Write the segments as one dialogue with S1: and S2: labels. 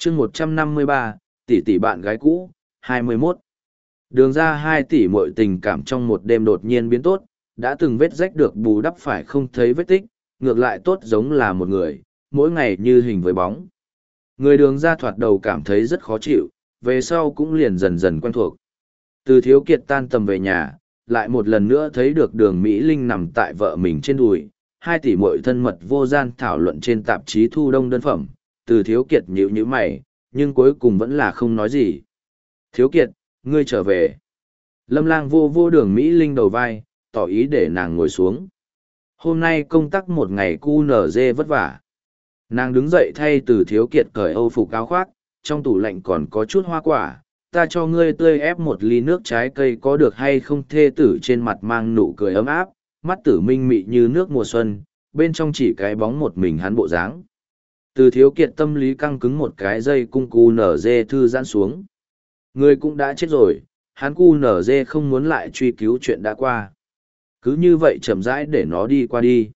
S1: chương 153, tỷ tỷ bạn gái cũ, 21. Đường ra 2 tỷ muội tình cảm trong một đêm đột nhiên biến tốt, đã từng vết rách được bù đắp phải không thấy vết tích, ngược lại tốt giống là một người, mỗi ngày như hình với bóng. Người đường ra thoạt đầu cảm thấy rất khó chịu, về sau cũng liền dần dần quen thuộc. Từ Thiếu Kiệt tan tầm về nhà, lại một lần nữa thấy được đường Mỹ Linh nằm tại vợ mình trên đùi, 2 tỷ muội thân mật vô gian thảo luận trên tạp chí thu đông đơn phẩm. Từ Thiếu Kiệt nhíu nhíu mày, nhưng cuối cùng vẫn là không nói gì. Thiếu Kiệt, ngươi trở về. Lâm Lang vô vô đường Mỹ Linh đầu vai, tỏ ý để nàng ngồi xuống. Hôm nay công tác một ngày QNZ vất vả. Nàng đứng dậy thay Từ Thiếu Kiệt cởi âu phục áo khoác, trong tủ lạnh còn có chút hoa quả. Ta cho ngươi tươi ép một ly nước trái cây có được hay không? Thê tử trên mặt mang nụ cười ấm áp, mắt tử minh mị như nước mùa xuân, bên trong chỉ cái bóng một mình hắn bộ dáng. Từ Thiếu Kiệt tâm lý căng cứng một cái dây cung cu nở dê thư giãn xuống. Người cũng đã chết rồi, hắn cu nở dê không muốn lại truy cứu chuyện đã qua. Cứ như vậy chậm rãi để nó đi qua đi.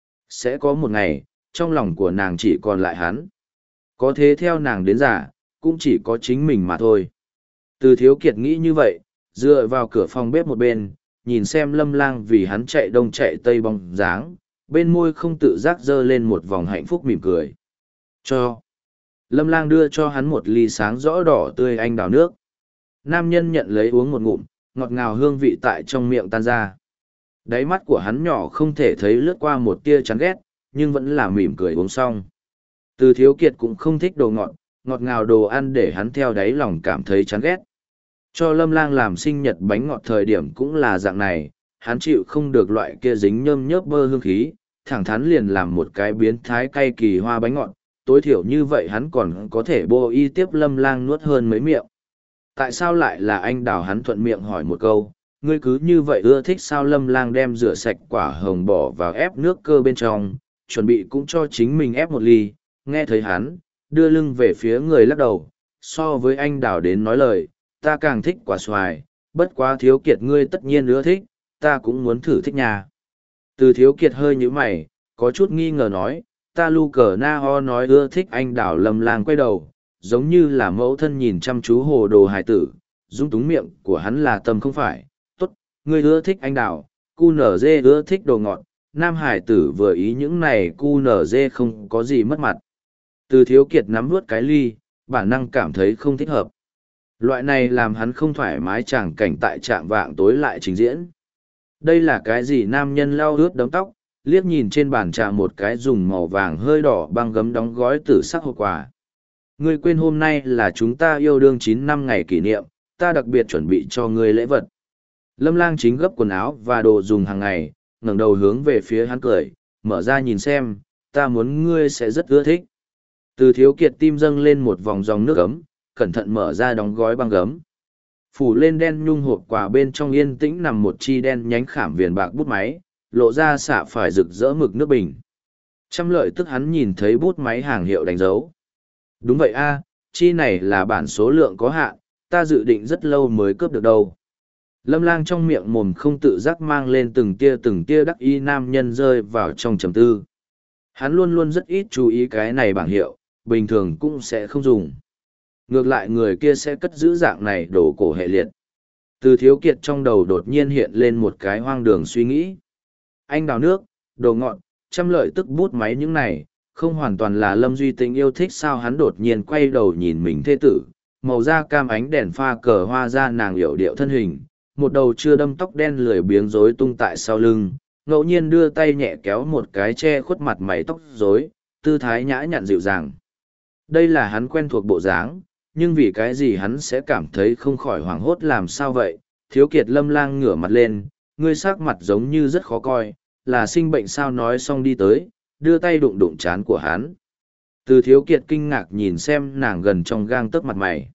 S1: Sẽ có một ngày, trong lòng của nàng chỉ còn lại hắn. Có thế theo nàng đến già, cũng chỉ có chính mình mà thôi. Từ Thiếu Kiệt nghĩ như vậy, dựa vào cửa phòng bếp một bên, nhìn xem Lâm Lang vì hắn chạy đông chạy tây bóng dáng, bên môi không tự giác dơ lên một vòng hạnh phúc mỉm cười. Cho. Lâm Lang đưa cho hắn một ly sáng rõ đỏ tươi anh đào nước. Nam nhân nhận lấy uống một ngụm, ngọt ngào hương vị tại trong miệng tan ra. Đáy mắt của hắn nhỏ không thể thấy lướt qua một tia chán ghét, nhưng vẫn là mỉm cười uống xong. Từ Thiếu Kiệt cũng không thích đồ ngọt, ngọt ngào đồ ăn để hắn theo đáy lòng cảm thấy chán ghét. Cho Lâm Lang làm sinh nhật bánh ngọt thời điểm cũng là dạng này, hắn chịu không được loại kia dính nhơm nhớp bơ hương khí, thẳng thắn liền làm một cái biến thái cay kỳ hoa bánh ngọt, tối thiểu như vậy hắn còn có thể bô y tiếp Lâm Lang nuốt hơn mấy miệng. Tại sao lại là anh đào? Hắn thuận miệng hỏi một câu, ngươi cứ như vậy ưa thích sao? Lâm Lang đem rửa sạch quả hồng bỏ vào ép nước cơ bên trong, chuẩn bị cũng cho chính mình ép một ly, nghe thấy hắn, đưa lưng về phía người lắc đầu, so với anh đào đến nói lời, ta càng thích quả xoài, bất quá Thiếu Kiệt ngươi tất nhiên ưa thích, ta cũng muốn thử thích nhà. Từ Thiếu Kiệt hơi nhíu mày, có chút nghi ngờ nói, ta lu cờ na ho nói ưa thích anh đào. Lâm Lang quay đầu, giống như là mẫu thân nhìn chăm chú hồ đồ hài tử, dung túng miệng của hắn là tâm không phải, tốt, ngươi ưa thích anh đào, cu nở dê ưa thích đồ ngọt, nam hải tử vừa ý những này cu nở dê không có gì mất mặt. Từ Thiếu Kiệt nắm vuốt cái ly, bản năng cảm thấy không thích hợp. Loại này làm hắn không thoải mái chẳng cảnh tại trạm vạng tối lại trình diễn. Đây là cái gì? Nam nhân lau ướt đống tóc, liếc nhìn trên bàn trà một cái dùng màu vàng hơi đỏ băng gấm đóng gói tử sắc hộp quà. Ngươi quên hôm nay là chúng ta yêu đương 9 năm ngày kỷ niệm, ta đặc biệt chuẩn bị cho ngươi lễ vật. Lâm Lang chính gấp quần áo và đồ dùng hàng ngày, ngẩng đầu hướng về phía hắn cười, mở ra nhìn xem, ta muốn ngươi sẽ rất ưa thích. Từ Thiếu Kiệt tim dâng lên một vòng dòng nước ấm, cẩn thận mở ra đóng gói băng gấm. Phủ lên đen nhung hộp quà bên trong yên tĩnh nằm một chi đen nhánh khảm viền bạc bút máy, lộ ra xạ phải rực rỡ mực nước bình. Trăm lợi tức hắn nhìn thấy bút máy hàng hiệu đánh dấu. Đúng vậy a, chi này là bản số lượng có hạn, ta dự định rất lâu mới cướp được đâu. Lâm Lang trong miệng mồm không tự giác mang lên từng tia đắc ý. Nam nhân rơi vào trong trầm tư. Hắn luôn luôn rất ít chú ý cái này bảng hiệu, bình thường cũng sẽ không dùng. Ngược lại người kia sẽ cất giữ dạng này đổ cổ hệ liệt. Từ Thiếu Kiệt trong đầu đột nhiên hiện lên một cái hoang đường suy nghĩ. Anh đào nước, đồ ngọt, trăm lợi tức bút máy những này, không hoàn toàn là Lâm Duy Tĩnh yêu thích sao? Hắn đột nhiên quay đầu nhìn mình thê tử, màu da cam ánh đèn pha cờ hoa ra nàng yểu điệu thân hình, một đầu chưa đâm tóc đen lười biếng rối tung tại sau lưng, ngẫu nhiên đưa tay nhẹ kéo một cái che khuất mặt mày tóc rối, tư thái nhã nhặn dịu dàng. Đây là hắn quen thuộc bộ dáng, nhưng vì cái gì hắn sẽ cảm thấy không khỏi hoảng hốt? Làm sao vậy? Thiếu Kiệt. Lâm Lang ngửa mặt lên, ngươi sắc mặt giống như rất khó coi, là sinh bệnh sao? Nói xong đi tới, đưa tay đụng đụng trán của hắn. Từ Thiếu Kiệt kinh ngạc nhìn xem nàng gần trong gang tấc mặt mày.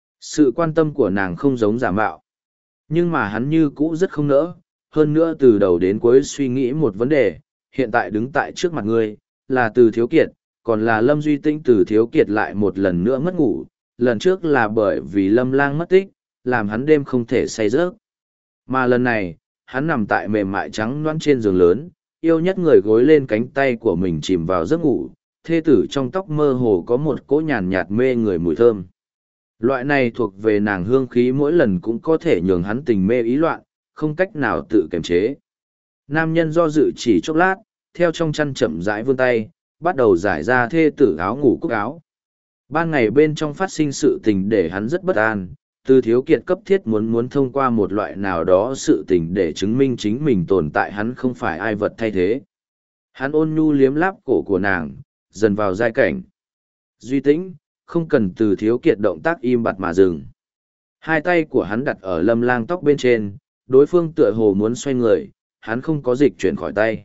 S1: Sự quan tâm của nàng không giống giả mạo, nhưng mà hắn như cũ rất không nỡ. Hơn nữa từ đầu đến cuối suy nghĩ một vấn đề, hiện tại đứng tại trước mặt ngươi là Từ Thiếu Kiệt, còn là Lâm Duy Tĩnh. Từ Thiếu Kiệt lại một lần nữa mất ngủ, lần trước là bởi vì Lâm Lang mất tích, làm hắn đêm không thể say giấc. Mà lần này, hắn nằm tại mềm mại trắng loãng trên giường lớn, yêu nhất người gối lên cánh tay của mình chìm vào giấc ngủ, thê tử trong tóc mơ hồ có một cỗ nhàn nhạt mê người mùi thơm. Loại này thuộc về nàng hương khí mỗi lần cũng có thể nhường hắn tình mê ý loạn, không cách nào tự kiềm chế. Nam nhân do dự chỉ chốc lát, theo trong chăn chậm rãi vươn tay, bắt đầu giải ra thê tử áo ngủ cúc áo. Ban ngày bên trong phát sinh sự tình để hắn rất bất an, Từ Thiếu Kiệt cấp thiết muốn thông qua một loại nào đó sự tình để chứng minh chính mình tồn tại, hắn không phải ai vật thay thế. Hắn ôn nhu liếm láp cổ của nàng, dần vào giai cảnh. Duy tĩnh, không cần Từ Thiếu Kiệt động tác im bặt mà dừng. Hai tay của hắn đặt ở Lâm Lang tóc bên trên, đối phương tựa hồ muốn xoay người, hắn không có dịch chuyển khỏi tay.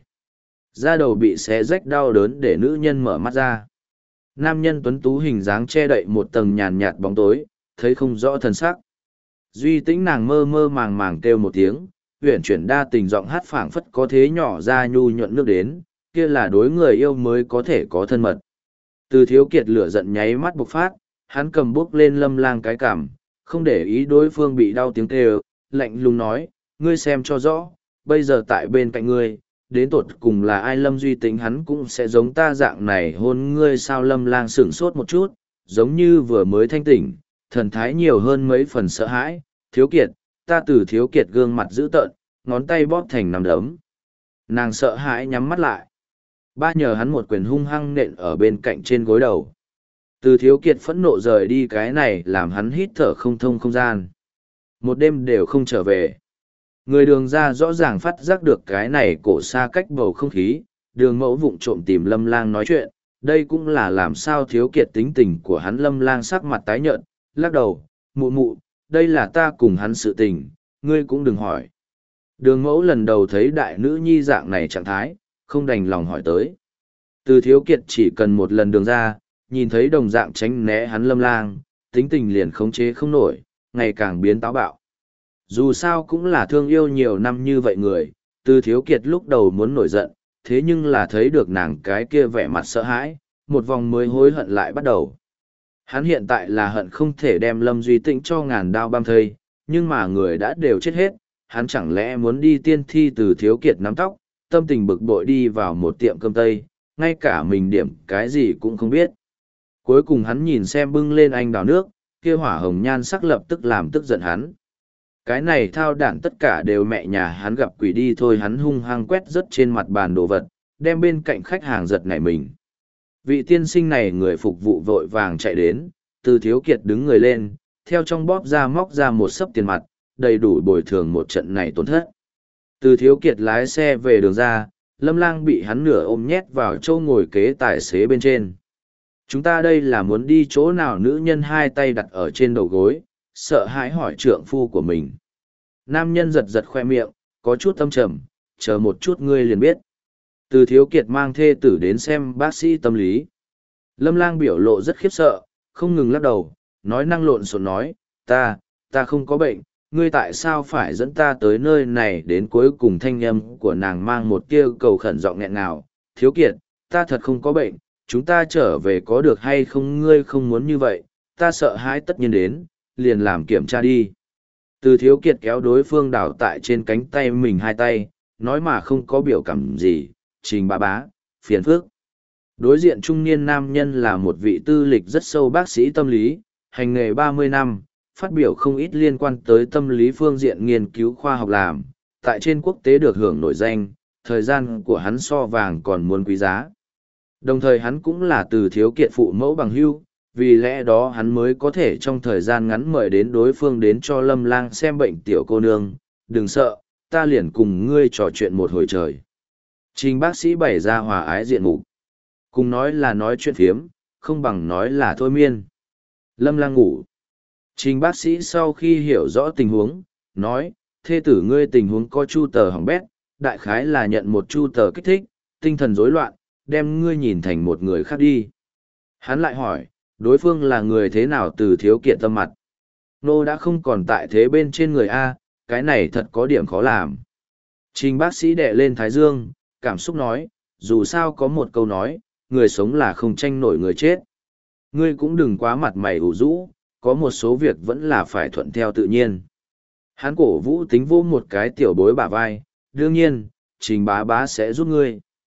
S1: Da đầu bị xé rách đau đớn để nữ nhân mở mắt ra. Nam nhân tuấn tú hình dáng che đậy một tầng nhàn nhạt bóng tối, thấy không rõ thân sắc. Duy tĩnh nàng mơ mơ màng màng kêu một tiếng, uyển chuyển đa tình giọng hát phảng phất có thế nhỏ ra nhu nhuận nước đến, kia là đối người yêu mới có thể có thân mật. Từ Thiếu Kiệt lửa giận nháy mắt bộc phát, hắn cầm bốc lên Lâm Lang cái cằm, không để ý đối phương bị đau tiếng kêu, lạnh lùng nói, ngươi xem cho rõ, bây giờ tại bên cạnh ngươi, đến tột cùng là ai? Lâm Duy Tĩnh hắn cũng sẽ giống ta dạng này hôn ngươi sao? Lâm Lang sửng sốt một chút, giống như vừa mới thanh tỉnh, thần thái nhiều hơn mấy phần sợ hãi. Thiếu Kiệt, ta Từ Thiếu Kiệt gương mặt dữ tợn, ngón tay bóp thành nắm đấm. Nàng sợ hãi nhắm mắt lại. Ba nhờ hắn một quyền hung hăng nện ở bên cạnh trên gối đầu. Từ Thiếu Kiệt phẫn nộ rời đi, cái này làm hắn hít thở không thông không gian. Một đêm đều không trở về. Người Đường ra rõ ràng phát giác được cái này cổ xa cách bầu không khí, Đường Mẫu vụng trộm tìm Lâm Lang nói chuyện, đây cũng là làm sao Thiếu Kiệt tính tình của hắn. Lâm Lang sắc mặt tái nhợt, lắc đầu, mụ mụ, đây là ta cùng hắn sự tình, ngươi cũng đừng hỏi. Đường Mẫu lần đầu thấy đại nữ nhi dạng này trạng thái, không đành lòng hỏi tới. Từ Thiếu Kiệt chỉ cần một lần Đường ra, nhìn thấy đồng dạng tránh né hắn Lâm Lang, tính tình liền khống chế không nổi, ngày càng biến táo bạo. Dù sao cũng là thương yêu nhiều năm như vậy người, Từ Thiếu Kiệt lúc đầu muốn nổi giận, thế nhưng là thấy được nàng cái kia vẻ mặt sợ hãi, một vòng mới hối hận lại bắt đầu. Hắn hiện tại là hận không thể đem Lâm Duy Tĩnh cho ngàn đao băm thây, nhưng mà người đã đều chết hết, hắn chẳng lẽ muốn đi tiên thi? Từ Thiếu Kiệt nắm tóc, tâm tình bực bội đi vào một tiệm cơm tây, ngay cả mình điểm cái gì cũng không biết. Cuối cùng hắn nhìn xem bưng lên anh đào nước, kia hỏa hồng nhan sắc lập tức làm tức giận hắn. Cái này thao đản tất cả đều mẹ nhà hắn gặp quỷ đi thôi. Hắn hung hăng quét rớt trên mặt bàn đồ vật, đem bên cạnh khách hàng giật nảy mình. Vị tiên sinh này người phục vụ vội vàng chạy đến, Từ Thiếu Kiệt đứng người lên, theo trong bóp ra móc ra một xấp tiền mặt, đầy đủ bồi thường một trận này tổn thất. Từ Thiếu Kiệt lái xe về Đường ra, Lâm Lang bị hắn nửa ôm nhét vào chỗ ngồi kế tài xế bên trên. Chúng ta đây là muốn đi chỗ nào? Nữ nhân hai tay đặt ở trên đầu gối, sợ hãi hỏi trượng phu của mình. Nam nhân giật giật khoe miệng, có chút tâm trầm, chờ một chút ngươi liền biết. Từ Thiếu Kiệt mang thê tử đến xem bác sĩ tâm lý. Lâm Lang biểu lộ rất khiếp sợ, không ngừng lắc đầu, nói năng lộn xộn nói, ta không có bệnh, ngươi tại sao phải dẫn ta tới nơi này? Đến cuối cùng thanh âm của nàng mang một tia cầu khẩn giọng nghẹn ngào, Thiếu Kiệt, ta thật không có bệnh, chúng ta trở về có được hay không? Ngươi không muốn như vậy, ta sợ hãi tất nhiên đến, liền làm kiểm tra đi. Từ Thiếu Kiệt kéo đối phương đảo tại trên cánh tay mình hai tay, nói mà không có biểu cảm gì, Trình bá bá, phiền phức. Đối diện trung niên nam nhân là một vị tư lịch rất sâu bác sĩ tâm lý, hành nghề 30 năm, phát biểu không ít liên quan tới tâm lý phương diện nghiên cứu khoa học làm, tại trên quốc tế được hưởng nổi danh, thời gian của hắn so vàng còn muốn quý giá. Đồng thời hắn cũng là Từ Thiếu Kiệt phụ mẫu bằng hữu, vì lẽ đó hắn mới có thể trong thời gian ngắn mời đến đối phương đến cho Lâm Lang xem bệnh. Tiểu cô nương, đừng sợ, ta liền cùng ngươi trò chuyện một hồi trời. Trình bác sĩ bày ra hòa ái diện mục. Cùng nói là nói chuyện phiếm, không bằng nói là thôi miên. Lâm Lang ngủ. Trình bác sĩ sau khi hiểu rõ tình huống, nói, thê tử ngươi tình huống có chu tờ hỏng bét, đại khái là nhận một chu tờ kích thích, tinh thần rối loạn, đem ngươi nhìn thành một người khác đi. Hắn lại hỏi, đối phương là người thế nào? Từ Thiếu Kiệt tâm mặt. Nô đã không còn tại thế bên trên người A, cái này thật có điểm khó làm. Trình bác sĩ đè lên thái dương, cảm xúc nói, dù sao có một câu nói, người sống là không tranh nổi người chết. Ngươi cũng đừng quá mặt mày ủ rũ, có một số việc vẫn là phải thuận theo tự nhiên. Hắn cổ vũ tính vô một cái tiểu bối bả vai, đương nhiên, Trình bá bá sẽ giúp ngươi.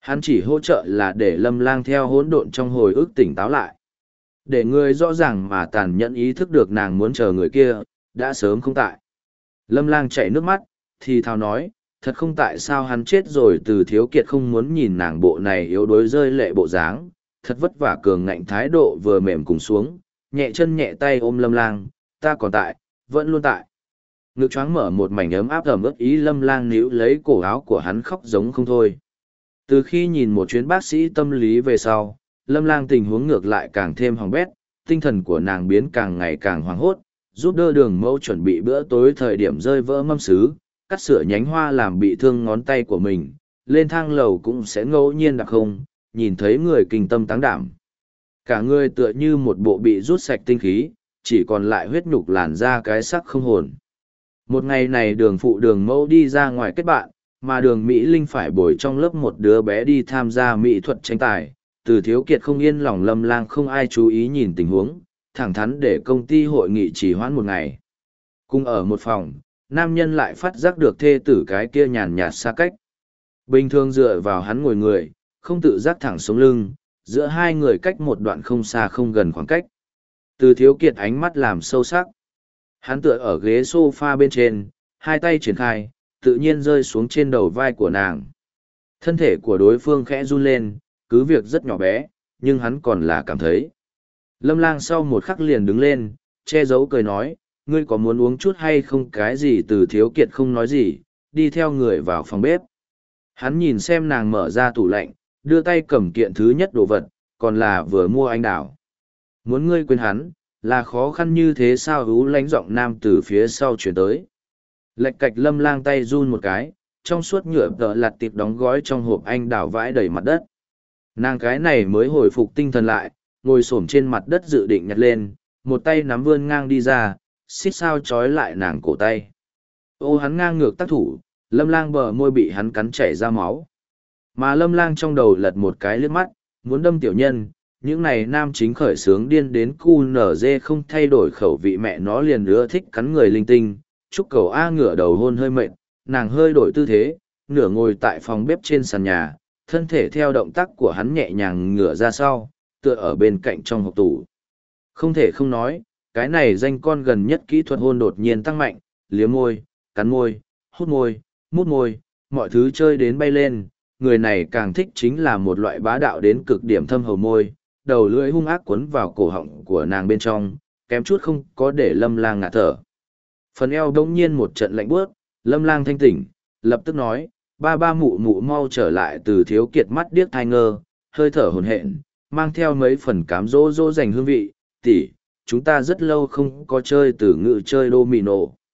S1: Hắn chỉ hỗ trợ là để Lâm Lang theo hỗn độn trong hồi ức tỉnh táo lại. Để người rõ ràng mà tàn nhẫn ý thức được nàng muốn chờ người kia, đã sớm không tại. Lâm Lang chảy nước mắt, thì thào nói, thật không tại sao hắn chết rồi. Từ Thiếu Kiệt không muốn nhìn nàng bộ này yếu đuối rơi lệ bộ dáng, thật vất vả cường ngạnh thái độ vừa mềm cùng xuống, nhẹ chân nhẹ tay ôm Lâm Lang, ta còn tại, vẫn luôn tại. Ngực choáng mở một mảnh ấm áp ẩm ướt ý. Lâm Lang níu lấy cổ áo của hắn khóc giống không thôi. Từ khi nhìn một chuyến bác sĩ tâm lý về sau, Lâm Lang tình huống ngược lại càng thêm hỏng bét, tinh thần của nàng biến càng ngày càng hoảng hốt, giúp đỡ Đường Mẫu chuẩn bị bữa tối thời điểm rơi vỡ mâm sứ, cắt sửa nhánh hoa làm bị thương ngón tay của mình, lên thang lầu cũng sẽ ngẫu nhiên đặc không, nhìn thấy người kinh tâm táng đảm. Cả người tựa như một bộ bị rút sạch tinh khí, chỉ còn lại huyết nhục làn da cái sắc không hồn. Một ngày này Đường phụ Đường Mẫu đi ra ngoài kết bạn, mà Đường Mỹ Linh phải bồi trong lớp một đứa bé đi tham gia mỹ thuật tranh tài. Từ Thiếu Kiệt không yên lòng Lâm Lang không ai chú ý nhìn tình huống, thẳng thắn để công ty hội nghị trì hoãn một ngày. Cùng ở một phòng, nam nhân lại phát giác được thê tử cái kia nhàn nhạt xa cách. Bình thường dựa vào hắn ngồi người, không tự giác thẳng sống lưng, giữa hai người cách một đoạn không xa không gần khoảng cách. Từ Thiếu Kiệt ánh mắt làm sâu sắc. Hắn tựa ở ghế sofa bên trên, hai tay triển khai, tự nhiên rơi xuống trên đầu vai của nàng. Thân thể của đối phương khẽ run lên, cứ việc rất nhỏ bé, nhưng hắn còn là cảm thấy. Lâm Lang sau một khắc liền đứng lên, che giấu cười nói, ngươi có muốn uống chút hay không? Cái gì? Từ Thiếu Kiệt không nói gì, đi theo người vào phòng bếp. Hắn nhìn xem nàng mở ra tủ lạnh, đưa tay cầm kiện thứ nhất đồ vật, còn là vừa mua anh đào. Muốn ngươi quên hắn, là khó khăn như thế sao? Hú lánh giọng nam từ phía sau chuyển tới. Lệch cạch Lâm Lang tay run một cái, trong suốt nhựa tợ lặt tiệp đóng gói trong hộp anh đào vãi đầy mặt đất. Nàng cái này mới hồi phục tinh thần lại, ngồi xổm trên mặt đất dự định nhặt lên, một tay nắm vươn ngang đi ra, xít sao trói lại nàng cổ tay. Ô hắn ngang ngược tác thủ, Lâm Lang bờ môi bị hắn cắn chảy ra máu. Mà Lâm Lang trong đầu lật một cái liếc mắt, muốn đâm tiểu nhân, những này nam chính khởi sướng điên đến cu nở dê không thay đổi khẩu vị mẹ nó liền ưa thích cắn người linh tinh. Trúc cầu A ngửa đầu hôn hơi mệt, nàng hơi đổi tư thế, nửa ngồi tại phòng bếp trên sàn nhà, thân thể theo động tác của hắn nhẹ nhàng ngửa ra sau, tựa ở bên cạnh trong hộp tủ. Không thể không nói, cái này danh con gần nhất kỹ thuật hôn đột nhiên tăng mạnh, liếm môi, cắn môi, hút môi, mút môi, mọi thứ chơi đến bay lên. Người này càng thích chính là một loại bá đạo đến cực điểm thâm hầu môi, đầu lưỡi hung ác quấn vào cổ họng của nàng bên trong, kém chút không có để Lâm Lang ngạt thở. Phần eo đống nhiên một trận lạnh bước, Lâm Lang thanh tỉnh, lập tức nói, ba ba mụ mụ mau trở lại. Từ Thiếu Kiệt mắt điếc thai ngơ, hơi thở hồn hển, mang theo mấy phần cám dỗ dỗ dành hương vị, tỷ, chúng ta rất lâu không có chơi từ ngữ chơi domino.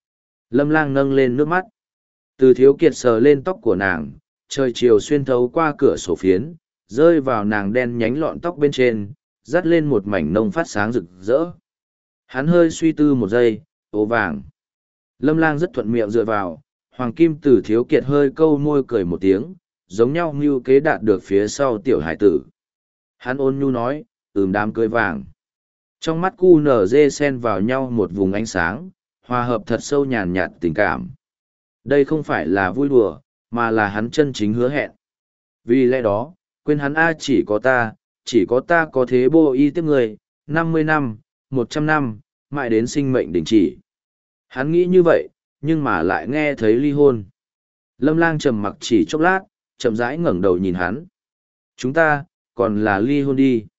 S1: Lâm Lang nâng lên nước mắt. Từ Thiếu Kiệt sờ lên tóc của nàng, trời chiều xuyên thấu qua cửa sổ phiến, rơi vào nàng đen nhánh lọn tóc bên trên, dắt lên một mảnh nông phát sáng rực rỡ. Hắn hơi suy tư một giây, ố vàng. Lâm Lang rất thuận miệng dựa vào, Hoàng Kim. Từ Thiếu Kiệt hơi câu môi cười một tiếng, giống nhau mưu kế đạt được phía sau tiểu hải tử. Hắn ôn nhu nói, đám cưới vàng. Trong mắt cu nở dê xen vào nhau một vùng ánh sáng, hòa hợp thật sâu nhàn nhạt tình cảm. Đây không phải là vui đùa, mà là hắn chân chính hứa hẹn. Vì lẽ đó, quên hắn A, chỉ có ta có thế bô y tiếp người, 50 năm, 100 năm, mãi đến sinh mệnh đình chỉ. Hắn nghĩ như vậy, nhưng mà lại nghe thấy ly hôn. Lâm Lang trầm mặc chỉ chốc lát, chậm rãi ngẩng đầu nhìn hắn. Chúng ta, còn là ly hôn đi.